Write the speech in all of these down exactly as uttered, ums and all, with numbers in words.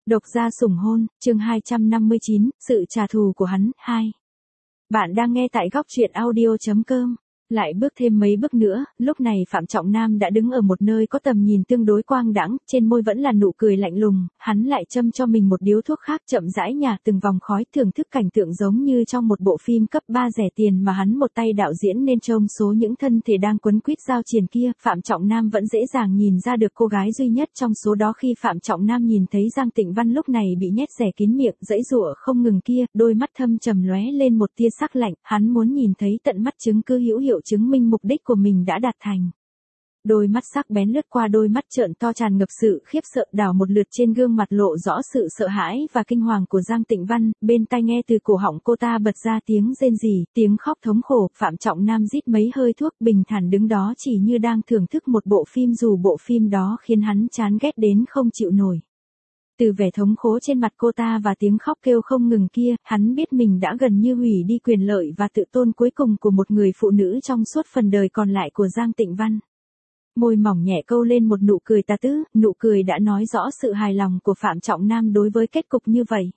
Độc gia sủng hôn, chương hai trăm năm mươi chín, sự trả thù của hắn, hai. Bạn đang nghe tại góc truyện audio chấm com. Lại bước thêm mấy bước nữa, lúc này Phạm Trọng Nam đã đứng ở một nơi có tầm nhìn tương đối quang đãng, trên môi vẫn là nụ cười lạnh lùng, hắn lại châm cho mình một điếu thuốc khác chậm rãi nhả từng vòng khói, thưởng thức cảnh tượng giống như trong một bộ phim cấp ba rẻ tiền mà hắn một tay đạo diễn nên trông số những thân thể đang quấn quýt giao triền kia. Phạm Trọng Nam vẫn dễ dàng nhìn ra được cô gái duy nhất trong số đó khi Phạm Trọng Nam nhìn thấy Giang Tịnh Văn lúc này bị nhét rẻ kín miệng, giãy giụa không ngừng kia, đôi mắt thâm trầm lóe lên một tia sắc lạnh, hắn muốn nhìn thấy tận mắt chứng cứ hữu hiệu chứng minh mục đích của mình đã đạt thành. Đôi mắt sắc bén lướt qua đôi mắt trợn to tràn ngập sự khiếp sợ, đảo một lượt trên gương mặt lộ rõ sự sợ hãi và kinh hoàng của Giang Tịnh Văn, bên tai nghe từ cổ họng cô ta bật ra tiếng rên rỉ, tiếng khóc thống khổ. Phạm Trọng Nam rít mấy hơi thuốc, bình thản đứng đó chỉ như đang thưởng thức một bộ phim, dù bộ phim đó khiến hắn chán ghét đến không chịu nổi. Từ vẻ thống khổ trên mặt cô ta và tiếng khóc kêu không ngừng kia, hắn biết mình đã gần như hủy đi quyền lợi và tự tôn cuối cùng của một người phụ nữ trong suốt phần đời còn lại của Giang Tịnh Văn. Môi mỏng nhẹ câu lên một nụ cười tà tứ, nụ cười đã nói rõ sự hài lòng của Phạm Trọng Nam đối với kết cục như vậy.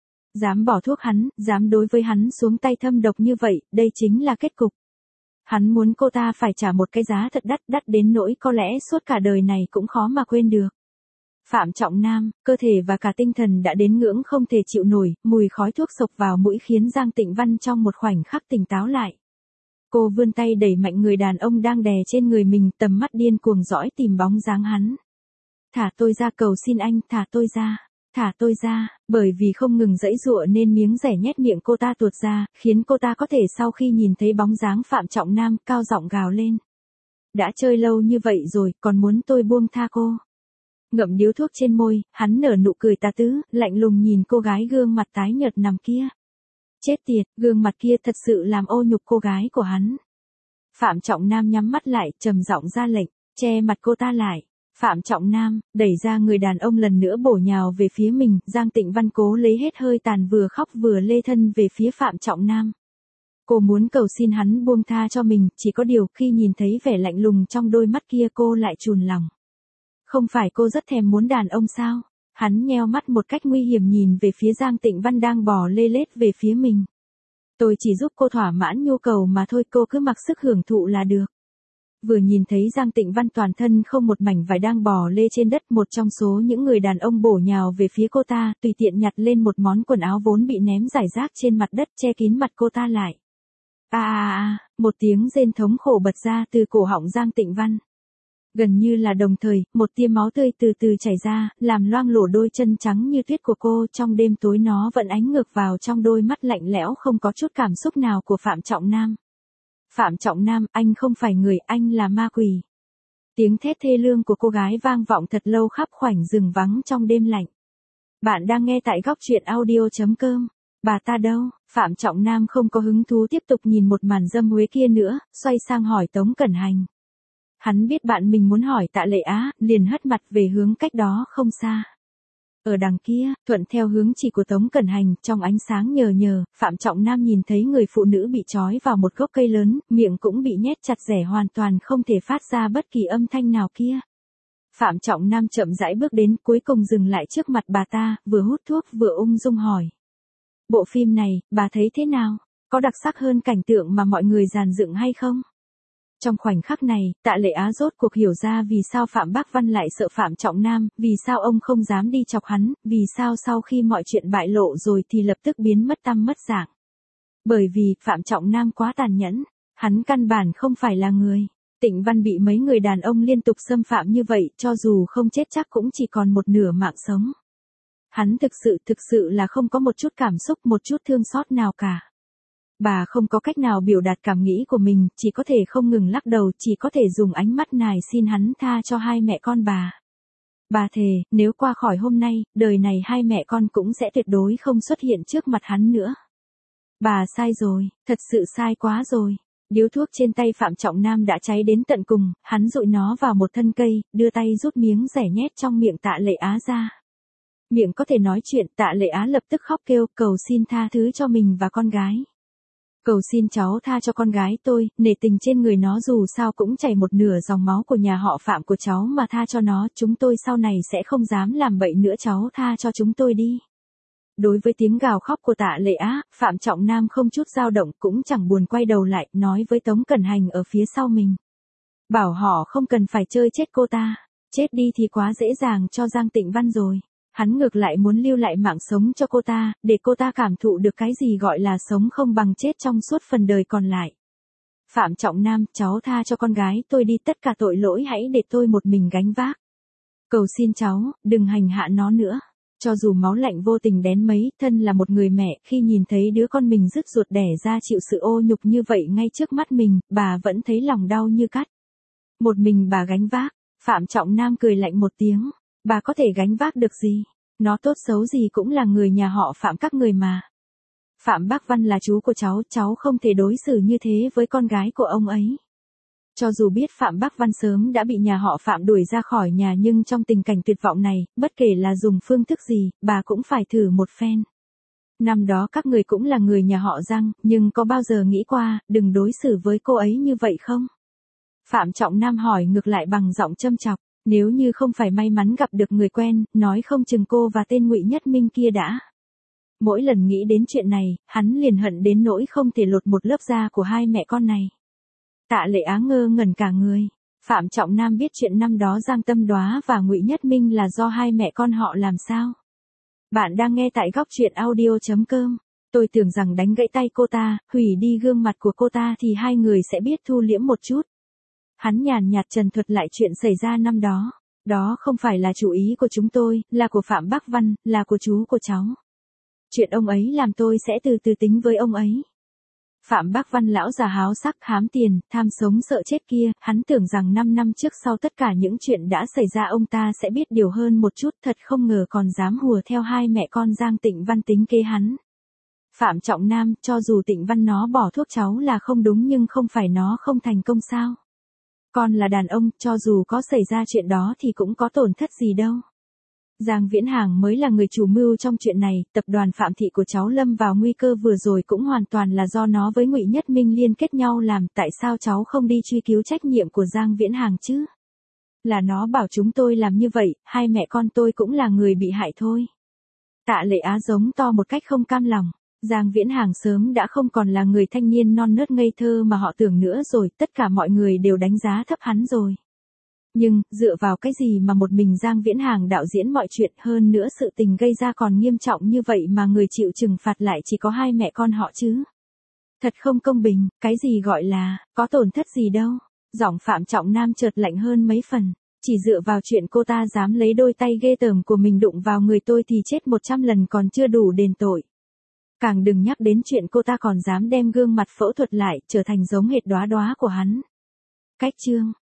Dám bỏ thuốc hắn, dám đối với hắn xuống tay thâm độc như vậy, đây chính là kết cục. Hắn muốn cô ta phải trả một cái giá thật đắt, đắt đến nỗi có lẽ suốt cả đời này cũng khó mà quên được. Phạm Trọng Nam, cơ thể và cả tinh thần đã đến ngưỡng không thể chịu nổi, mùi khói thuốc xộc vào mũi khiến Giang Tịnh Văn trong một khoảnh khắc tỉnh táo lại. Cô vươn tay đẩy mạnh người đàn ông đang đè trên người mình, tầm mắt điên cuồng dõi tìm bóng dáng hắn. Thả tôi ra, cầu xin anh, thả tôi ra, thả tôi ra, bởi vì không ngừng giãy giụa nên miếng rẻ nhét miệng cô ta tuột ra, khiến cô ta có thể sau khi nhìn thấy bóng dáng Phạm Trọng Nam, cao giọng gào lên. Đã chơi lâu như vậy rồi, còn muốn tôi buông tha cô? Ngậm điếu thuốc trên môi, hắn nở nụ cười tà tứ, lạnh lùng nhìn cô gái gương mặt tái nhợt nằm kia. Chết tiệt, gương mặt kia thật sự làm ô nhục cô gái của hắn. Phạm Trọng Nam nhắm mắt lại, trầm giọng ra lệnh, che mặt cô ta lại. Phạm Trọng Nam, đẩy ra người đàn ông lần nữa bổ nhào về phía mình, Giang Tịnh Văn cố lấy hết hơi tàn vừa khóc vừa lê thân về phía Phạm Trọng Nam. Cô muốn cầu xin hắn buông tha cho mình, chỉ có điều khi nhìn thấy vẻ lạnh lùng trong đôi mắt kia cô lại chùn lòng. Không phải cô rất thèm muốn đàn ông sao? Hắn nheo mắt một cách nguy hiểm nhìn về phía Giang Tịnh Văn đang bò lê lết về phía mình. Tôi chỉ giúp cô thỏa mãn nhu cầu mà thôi, cô cứ mặc sức hưởng thụ là được. Vừa nhìn thấy Giang Tịnh Văn toàn thân không một mảnh vải đang bò lê trên đất, một trong số những người đàn ông bổ nhào về phía cô ta, tùy tiện nhặt lên một món quần áo vốn bị ném rải rác trên mặt đất, che kín mặt cô ta lại. À à à, một tiếng rên thống khổ bật ra từ cổ họng Giang Tịnh Văn. Gần như là đồng thời, một tia máu tươi từ từ chảy ra, làm loang lổ đôi chân trắng như tuyết của cô. Trong đêm tối nó vẫn ánh ngược vào trong đôi mắt lạnh lẽo không có chút cảm xúc nào của Phạm Trọng Nam. Phạm Trọng Nam, anh không phải người, anh là ma quỷ. Tiếng thét thê lương của cô gái vang vọng thật lâu khắp khoảnh rừng vắng trong đêm lạnh. Bạn đang nghe tại góc truyện audio chấm com. Bà ta đâu? Phạm Trọng Nam không có hứng thú tiếp tục nhìn một màn dâm huế kia nữa, xoay sang hỏi Tống Cẩn Hành. Hắn biết bạn mình muốn hỏi Tạ Lệ Á, liền hất mặt về hướng cách đó không xa. Ở đằng kia, thuận theo hướng chỉ của Tống Cẩn Hành, trong ánh sáng nhờ nhờ, Phạm Trọng Nam nhìn thấy người phụ nữ bị trói vào một gốc cây lớn, miệng cũng bị nhét chặt rẻ hoàn toàn không thể phát ra bất kỳ âm thanh nào kia. Phạm Trọng Nam chậm rãi bước đến, cuối cùng dừng lại trước mặt bà ta, vừa hút thuốc vừa ung dung hỏi. Bộ phim này, bà thấy thế nào? Có đặc sắc hơn cảnh tượng mà mọi người dàn dựng hay không? Trong khoảnh khắc này, Tạ Lệ Á rốt cuộc hiểu ra vì sao Phạm Bác Văn lại sợ Phạm Trọng Nam, vì sao ông không dám đi chọc hắn, vì sao sau khi mọi chuyện bại lộ rồi thì lập tức biến mất tăm mất dạng. Bởi vì, Phạm Trọng Nam quá tàn nhẫn, hắn căn bản không phải là người. Tịnh Văn bị mấy người đàn ông liên tục xâm phạm như vậy, cho dù không chết chắc cũng chỉ còn một nửa mạng sống. Hắn thực sự, thực sự là không có một chút cảm xúc, một chút thương xót nào cả. Bà không có cách nào biểu đạt cảm nghĩ của mình, chỉ có thể không ngừng lắc đầu, chỉ có thể dùng ánh mắt nài xin hắn tha cho hai mẹ con bà. Bà thề, nếu qua khỏi hôm nay, đời này hai mẹ con cũng sẽ tuyệt đối không xuất hiện trước mặt hắn nữa. Bà sai rồi, thật sự sai quá rồi. Điếu thuốc trên tay Phạm Trọng Nam đã cháy đến tận cùng, hắn dụi nó vào một thân cây, đưa tay rút miếng rẻ nhét trong miệng Tạ Lệ Á ra. Miệng có thể nói chuyện, Tạ Lệ Á lập tức khóc kêu, cầu xin tha thứ cho mình và con gái. Cầu xin cháu tha cho con gái tôi, nể tình trên người nó dù sao cũng chảy một nửa dòng máu của nhà họ Phạm của cháu mà tha cho nó, chúng tôi sau này sẽ không dám làm bậy nữa, cháu tha cho chúng tôi đi. Đối với tiếng gào khóc của Tạ Lệ Á, Phạm Trọng Nam không chút dao động, cũng chẳng buồn quay đầu lại, nói với Tống Cẩn Hành ở phía sau mình. Bảo họ không cần phải chơi chết cô ta, chết đi thì quá dễ dàng cho Giang Tịnh Văn rồi. Hắn ngược lại muốn lưu lại mạng sống cho cô ta, để cô ta cảm thụ được cái gì gọi là sống không bằng chết trong suốt phần đời còn lại. Phạm Trọng Nam, cháu tha cho con gái tôi đi, tất cả tội lỗi hãy để tôi một mình gánh vác. Cầu xin cháu, đừng hành hạ nó nữa. Cho dù máu lạnh vô tình đến mấy, thân là một người mẹ, khi nhìn thấy đứa con mình rứt ruột đẻ ra chịu sự ô nhục như vậy ngay trước mắt mình, bà vẫn thấy lòng đau như cắt. Một mình bà gánh vác, Phạm Trọng Nam cười lạnh một tiếng, bà có thể gánh vác được gì? Nó tốt xấu gì cũng là người nhà họ Phạm các người mà. Phạm Bác Văn là chú của cháu, cháu không thể đối xử như thế với con gái của ông ấy. Cho dù biết Phạm Bác Văn sớm đã bị nhà họ Phạm đuổi ra khỏi nhà, nhưng trong tình cảnh tuyệt vọng này, bất kể là dùng phương thức gì, bà cũng phải thử một phen. Năm đó các người cũng là người nhà họ Giang, nhưng có bao giờ nghĩ qua, đừng đối xử với cô ấy như vậy không? Phạm Trọng Nam hỏi ngược lại bằng giọng châm chọc, nếu như không phải may mắn gặp được người quen, nói không chừng cô và tên Ngụy Nhất Minh kia đã. Mỗi lần nghĩ đến chuyện này, hắn liền hận đến nỗi không thể lột một lớp da của hai mẹ con này. Tạ Lệ Á ngơ ngẩn cả người. Phạm Trọng Nam biết chuyện năm đó Giang Tâm Đoá và Ngụy Nhất Minh là do hai mẹ con họ làm sao? Bạn đang nghe tại góc truyện audio chấm com. Tôi tưởng rằng đánh gãy tay cô ta, hủy đi gương mặt của cô ta thì hai người sẽ biết thu liễm một chút. Hắn nhàn nhạt trần thuật lại chuyện xảy ra năm đó. Đó không phải là chủ ý của chúng tôi, là của Phạm Bác Văn, là của chú của cháu. Chuyện ông ấy làm tôi sẽ từ từ tính với ông ấy. Phạm Bác Văn lão già háo sắc, hám tiền, tham sống sợ chết kia, hắn tưởng rằng năm năm trước sau tất cả những chuyện đã xảy ra ông ta sẽ biết điều hơn một chút, thật không ngờ còn dám hùa theo hai mẹ con Giang Tịnh Văn tính kế hắn. Phạm Trọng Nam, cho dù Tịnh Văn nó bỏ thuốc cháu là không đúng, nhưng không phải nó không thành công sao? Con là đàn ông, cho dù có xảy ra chuyện đó thì cũng có tổn thất gì đâu. Giang Viễn Hàng mới là người chủ mưu trong chuyện này, tập đoàn Phạm Thị của cháu lâm vào nguy cơ vừa rồi cũng hoàn toàn là do nó với Ngụy Nhất Minh liên kết nhau làm, tại sao cháu không đi truy cứu trách nhiệm của Giang Viễn Hàng chứ? Là nó bảo chúng tôi làm như vậy, hai mẹ con tôi cũng là người bị hại thôi. Tạ Lệ Á giống to một cách không cam lòng. Giang Viễn Hàng sớm đã không còn là người thanh niên non nớt ngây thơ mà họ tưởng nữa rồi, tất cả mọi người đều đánh giá thấp hắn rồi. Nhưng, dựa vào cái gì mà một mình Giang Viễn Hàng đạo diễn mọi chuyện, hơn nữa sự tình gây ra còn nghiêm trọng như vậy mà người chịu trừng phạt lại chỉ có hai mẹ con họ chứ? Thật không công bình, cái gì gọi là, có tổn thất gì đâu. Giọng Phạm Trọng Nam chợt lạnh hơn mấy phần, chỉ dựa vào chuyện cô ta dám lấy đôi tay ghê tởm của mình đụng vào người tôi thì chết một trăm lần còn chưa đủ đền tội. Càng đừng nhắc đến chuyện cô ta còn dám đem gương mặt phẫu thuật lại, trở thành giống hệt đóa đóa của hắn. Cách chương